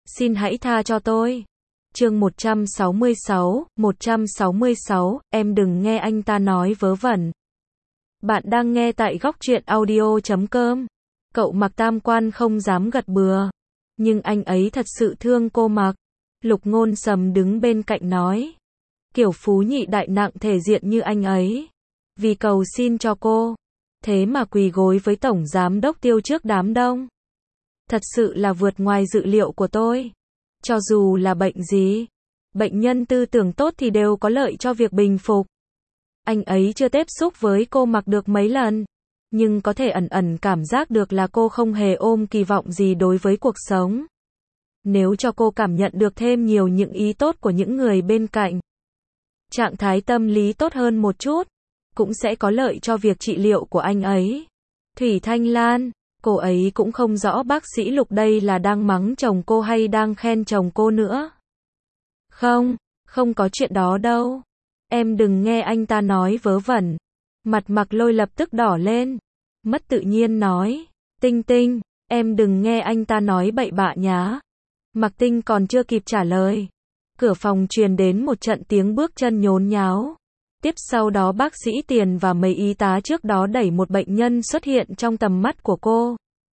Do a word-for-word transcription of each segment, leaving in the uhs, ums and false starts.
Xin hãy tha cho tôi. Chương một trăm sáu mươi sáu, một trăm sáu mươi sáu, em đừng nghe anh ta nói vớ vẩn. Bạn đang nghe tại góc truyện audio chấm com. Cậu Mặc tam quan không dám gật bừa. Nhưng anh ấy thật sự thương cô Mặc. Lục Ngôn Sầm đứng bên cạnh nói. Kiểu phú nhị đại nặng thể diện như anh ấy. Vì cầu xin cho cô. Thế mà quỳ gối với tổng giám đốc Tiêu trước đám đông. Thật sự là vượt ngoài dự liệu của tôi. Cho dù là bệnh gì, bệnh nhân tư tưởng tốt thì đều có lợi cho việc bình phục. Anh ấy chưa tiếp xúc với cô Mặc được mấy lần, nhưng có thể ẩn ẩn cảm giác được là cô không hề ôm kỳ vọng gì đối với cuộc sống. Nếu cho cô cảm nhận được thêm nhiều những ý tốt của những người bên cạnh, trạng thái tâm lý tốt hơn một chút, cũng sẽ có lợi cho việc trị liệu của anh ấy. Thủy Thanh Lan, cô ấy cũng không rõ bác sĩ Lục đây là đang mắng chồng cô hay đang khen chồng cô nữa. Không, không có chuyện đó đâu. Em đừng nghe anh ta nói vớ vẩn. Mặt Mặc Lôi lập tức đỏ lên. Mất tự nhiên nói. Tinh Tinh, em đừng nghe anh ta nói bậy bạ nhá. Mặc Tinh còn chưa kịp trả lời. Cửa phòng truyền đến một trận tiếng bước chân nhốn nháo. Tiếp sau đó bác sĩ Tiền và mấy y tá trước đó đẩy một bệnh nhân xuất hiện trong tầm mắt của cô.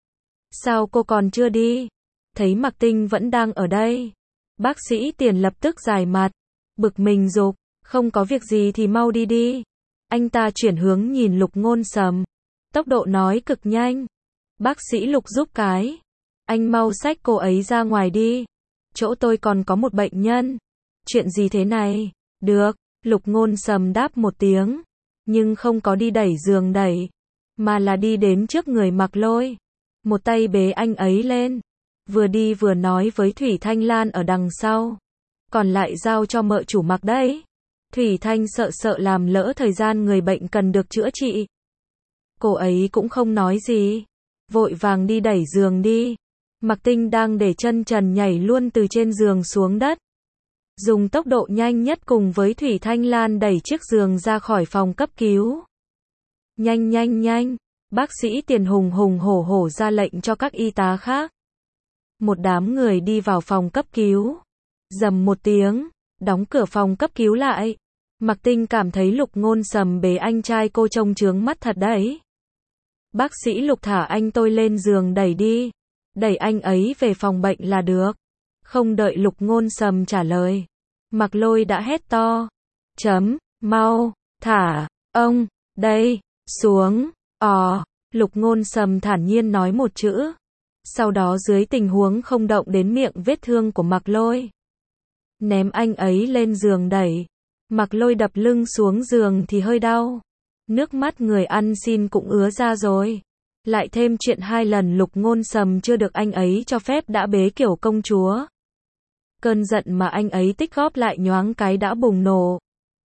Sao cô còn chưa đi? Thấy Mặc Tinh vẫn đang ở đây. Bác sĩ Tiền lập tức dài mặt. Bực mình dục. Không có việc gì thì mau đi đi. Anh ta chuyển hướng nhìn Lục Ngôn Sầm. Tốc độ nói cực nhanh. Bác sĩ Lục giúp cái. Anh mau xách cô ấy ra ngoài đi. Chỗ tôi còn có một bệnh nhân. Chuyện gì thế này? Được. Lục Ngôn Sầm đáp một tiếng. Nhưng không có đi đẩy giường đẩy. Mà là đi đến trước người Mặc Lôi. Một tay bế anh ấy lên. Vừa đi vừa nói với Thủy Thanh Lan ở đằng sau. Còn lại giao cho mợ chủ Mặc đấy. Thủy Thanh sợ sợ làm lỡ thời gian người bệnh cần được chữa trị. Cô ấy cũng không nói gì. Vội vàng đi đẩy giường đi. Mặc Tinh đang để chân trần nhảy luôn từ trên giường xuống đất. Dùng tốc độ nhanh nhất cùng với Thủy Thanh Lan đẩy chiếc giường ra khỏi phòng cấp cứu. Nhanh nhanh nhanh. Bác sĩ Tiền hùng hùng hổ hổ ra lệnh cho các y tá khác. Một đám người đi vào phòng cấp cứu. Rầm một tiếng. Đóng cửa phòng cấp cứu lại. Mặc Tinh cảm thấy Lục Ngôn Sầm bế anh trai cô trông chướng mắt thật đấy. Bác sĩ Lục thả anh tôi lên giường đẩy đi. Đẩy anh ấy về phòng bệnh là được. Không đợi Lục Ngôn Sầm trả lời. Mặc Lôi đã hét to. Chấm, mau, thả, ông, đây, xuống, ò. Lục Ngôn Sầm thản nhiên nói một chữ. Sau đó dưới tình huống không động đến miệng vết thương của Mặc Lôi. Ném anh ấy lên giường đẩy. Mặc Lôi đập lưng xuống giường thì hơi đau. Nước mắt người ăn xin cũng ứa ra rồi. Lại thêm chuyện hai lần Lục Ngôn Sầm chưa được anh ấy cho phép đã bế kiểu công chúa. Cơn giận mà anh ấy tích góp lại nhoáng cái đã bùng nổ.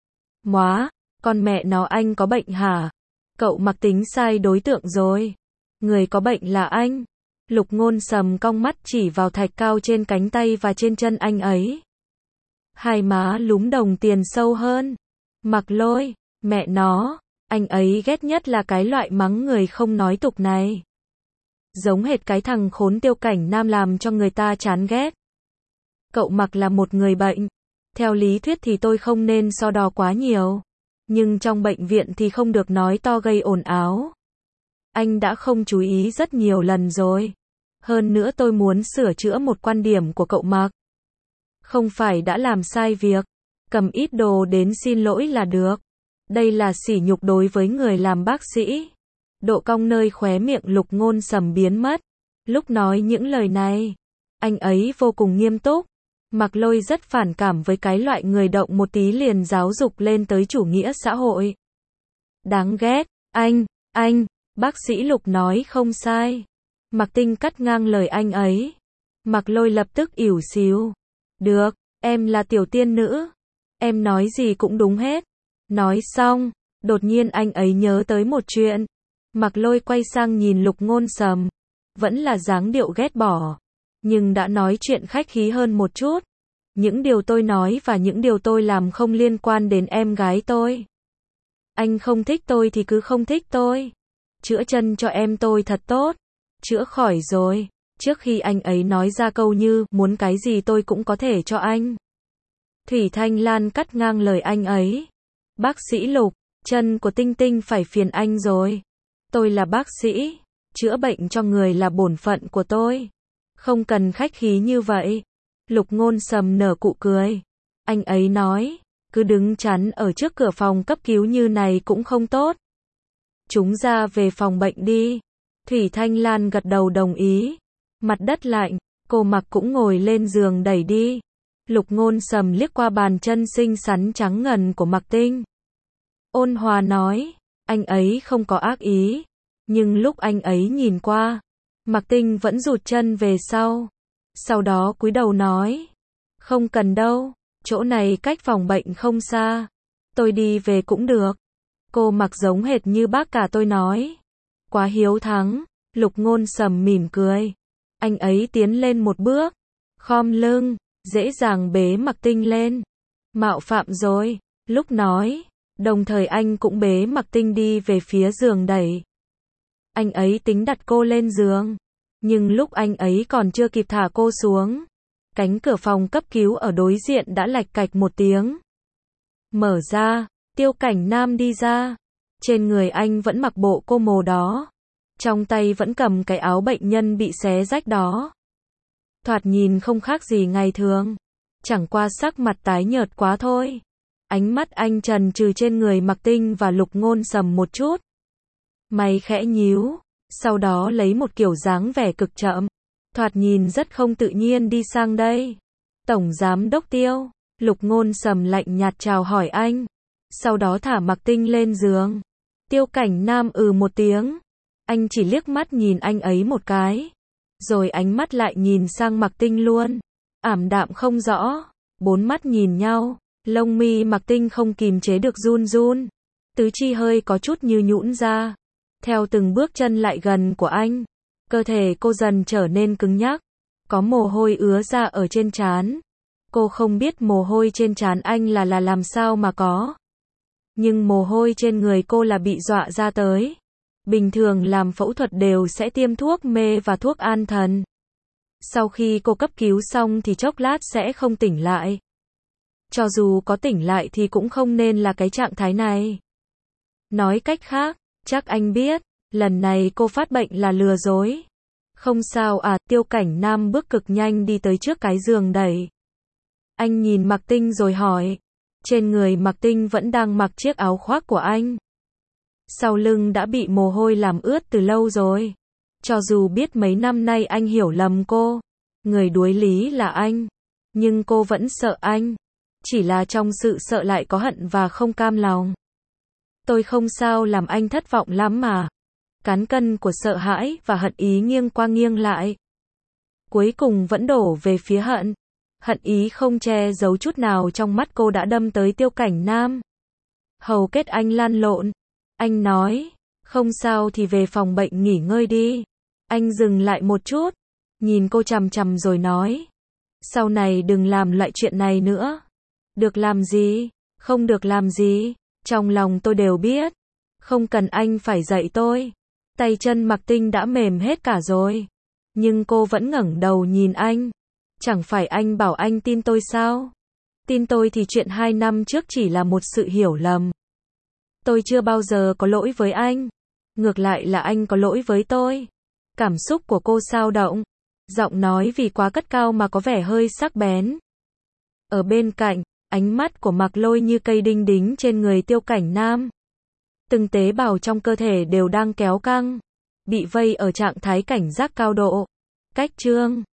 Móa, con mẹ nó anh có bệnh hả? Cậu Mặc tính sai đối tượng rồi. Người có bệnh là anh. Lục Ngôn Sầm cong mắt chỉ vào thạch cao trên cánh tay và trên chân anh ấy. Hai má lúm đồng tiền sâu hơn. Mặc Lôi, mẹ nó, anh ấy ghét nhất là cái loại mắng người không nói tục này. Giống hệt cái thằng khốn Tiêu Cảnh Nam làm cho người ta chán ghét. Cậu Mặc là một người bệnh. Theo lý thuyết thì tôi không nên so đo quá nhiều. Nhưng trong bệnh viện thì không được nói to gây ồn ào. Anh đã không chú ý rất nhiều lần rồi. Hơn nữa tôi muốn sửa chữa một quan điểm của cậu Mặc. Không phải đã làm sai việc, cầm ít đồ đến xin lỗi là được. Đây là sỉ nhục đối với người làm bác sĩ. Độ cong nơi khóe miệng Lục Ngôn Sầm biến mất. Lúc nói những lời này, anh ấy vô cùng nghiêm túc. Mặc Lôi rất phản cảm với cái loại người động một tí liền giáo dục lên tới chủ nghĩa xã hội. Đáng ghét, anh, anh, bác sĩ Lục nói không sai. Mặc Tinh cắt ngang lời anh ấy. Mặc Lôi lập tức ỉu xìu. Được, em là tiểu tiên nữ. Em nói gì cũng đúng hết. Nói xong, đột nhiên anh ấy nhớ tới một chuyện. Mặc Lôi quay sang nhìn Lục Ngôn Sầm. Vẫn là dáng điệu ghét bỏ. Nhưng đã nói chuyện khách khí hơn một chút. Những điều tôi nói và những điều tôi làm không liên quan đến em gái tôi. Anh không thích tôi thì cứ không thích tôi. Chữa chân cho em tôi thật tốt. Chữa khỏi rồi. Trước khi anh ấy nói ra câu như, muốn cái gì tôi cũng có thể cho anh. Thủy Thanh Lan cắt ngang lời anh ấy. Bác sĩ Lục, chân của Tinh Tinh phải phiền anh rồi. Tôi là bác sĩ, chữa bệnh cho người là bổn phận của tôi. Không cần khách khí như vậy. Lục Ngôn Sầm nở nụ cười. Anh ấy nói, cứ đứng chắn ở trước cửa phòng cấp cứu như này cũng không tốt. Chúng ra về phòng bệnh đi. Thủy Thanh Lan gật đầu đồng ý. Mặt đất lạnh, cô Mặc cũng ngồi lên giường đẩy đi. Lục Ngôn Sầm liếc qua bàn chân xinh xắn trắng ngần của Mặc Tinh. Ôn hòa nói, anh ấy không có ác ý. Nhưng lúc anh ấy nhìn qua, Mặc Tinh vẫn rụt chân về sau. Sau đó cúi đầu nói, không cần đâu, chỗ này cách phòng bệnh không xa. Tôi đi về cũng được. Cô Mặc giống hệt như bác cả tôi nói. Quá hiếu thắng. Lục Ngôn Sầm mỉm cười. Anh ấy tiến lên một bước, khom lưng, dễ dàng bế Mặc Tinh lên. Mạo phạm rồi, lúc nói, đồng thời anh cũng bế Mặc Tinh đi về phía giường đẩy. Anh ấy tính đặt cô lên giường, nhưng lúc anh ấy còn chưa kịp thả cô xuống, cánh cửa phòng cấp cứu ở đối diện đã lạch cạch một tiếng. Mở ra, Tiêu Cảnh Nam đi ra. Trên người anh vẫn mặc bộ cô mồ đó. Trong tay vẫn cầm cái áo bệnh nhân bị xé rách đó. Thoạt nhìn không khác gì ngày thường. Chẳng qua sắc mặt tái nhợt quá thôi. Ánh mắt anh trần trừ trên người Mặc Tinh và Lục Ngôn Sầm một chút. Mày khẽ nhíu. Sau đó lấy một kiểu dáng vẻ cực chậm. Thoạt nhìn rất không tự nhiên đi sang đây. Tổng Giám Đốc Tiêu. Lục Ngôn Sầm lạnh nhạt chào hỏi anh. Sau đó thả Mặc Tinh lên giường. Tiêu Cảnh Nam ừ một tiếng. Anh chỉ liếc mắt nhìn anh ấy một cái. Rồi ánh mắt lại nhìn sang Mặc Tinh luôn. Ảm đạm không rõ. Bốn mắt nhìn nhau. Lông mi Mặc Tinh không kìm chế được run run. Tứ chi hơi có chút như nhũn ra. Theo từng bước chân lại gần của anh, cơ thể cô dần trở nên cứng nhắc. Có mồ hôi ứa ra ở trên trán. Cô không biết mồ hôi trên trán anh là là làm sao mà có. Nhưng mồ hôi trên người cô là bị dọa ra tới. Bình thường làm phẫu thuật đều sẽ tiêm thuốc mê và thuốc an thần. Sau khi cô cấp cứu xong thì chốc lát sẽ không tỉnh lại. Cho dù có tỉnh lại thì cũng không nên là cái trạng thái này. Nói cách khác, chắc anh biết, lần này cô phát bệnh là lừa dối. Không sao à, Tiêu Cảnh Nam bước cực nhanh đi tới trước cái giường đẩy. Anh nhìn Mặc Tinh rồi hỏi. Trên người Mặc Tinh vẫn đang mặc chiếc áo khoác của anh. Sau lưng đã bị mồ hôi làm ướt từ lâu rồi. Cho dù biết mấy năm nay anh hiểu lầm cô, người đuối lý là anh, nhưng cô vẫn sợ anh. Chỉ là trong sự sợ lại có hận và không cam lòng. Tôi không sao làm anh thất vọng lắm mà. Cán cân của sợ hãi và hận ý nghiêng qua nghiêng lại. Cuối cùng vẫn đổ về phía hận. Hận ý không che giấu chút nào trong mắt cô đã đâm tới Tiêu Cảnh Nam. Hầu kết anh lan lộn. Anh nói, không sao thì về phòng bệnh nghỉ ngơi đi. Anh dừng lại một chút, nhìn cô chằm chằm rồi nói. Sau này đừng làm loại chuyện này nữa. Được làm gì? Không được làm gì? Trong lòng tôi đều biết. Không cần anh phải dạy tôi. Tay chân Mặc Tinh đã mềm hết cả rồi. Nhưng cô vẫn ngẩng đầu nhìn anh. Chẳng phải anh bảo anh tin tôi sao? Tin tôi thì chuyện hai năm trước chỉ là một sự hiểu lầm. Tôi chưa bao giờ có lỗi với anh. Ngược lại là anh có lỗi với tôi. Cảm xúc của cô xao động. Giọng nói vì quá cất cao mà có vẻ hơi sắc bén. Ở bên cạnh, ánh mắt của Mạc Lôi như cây đinh đính trên người Tiêu Cảnh Nam. Từng tế bào trong cơ thể đều đang kéo căng. Bị vây ở trạng thái cảnh giác cao độ. Cách trương.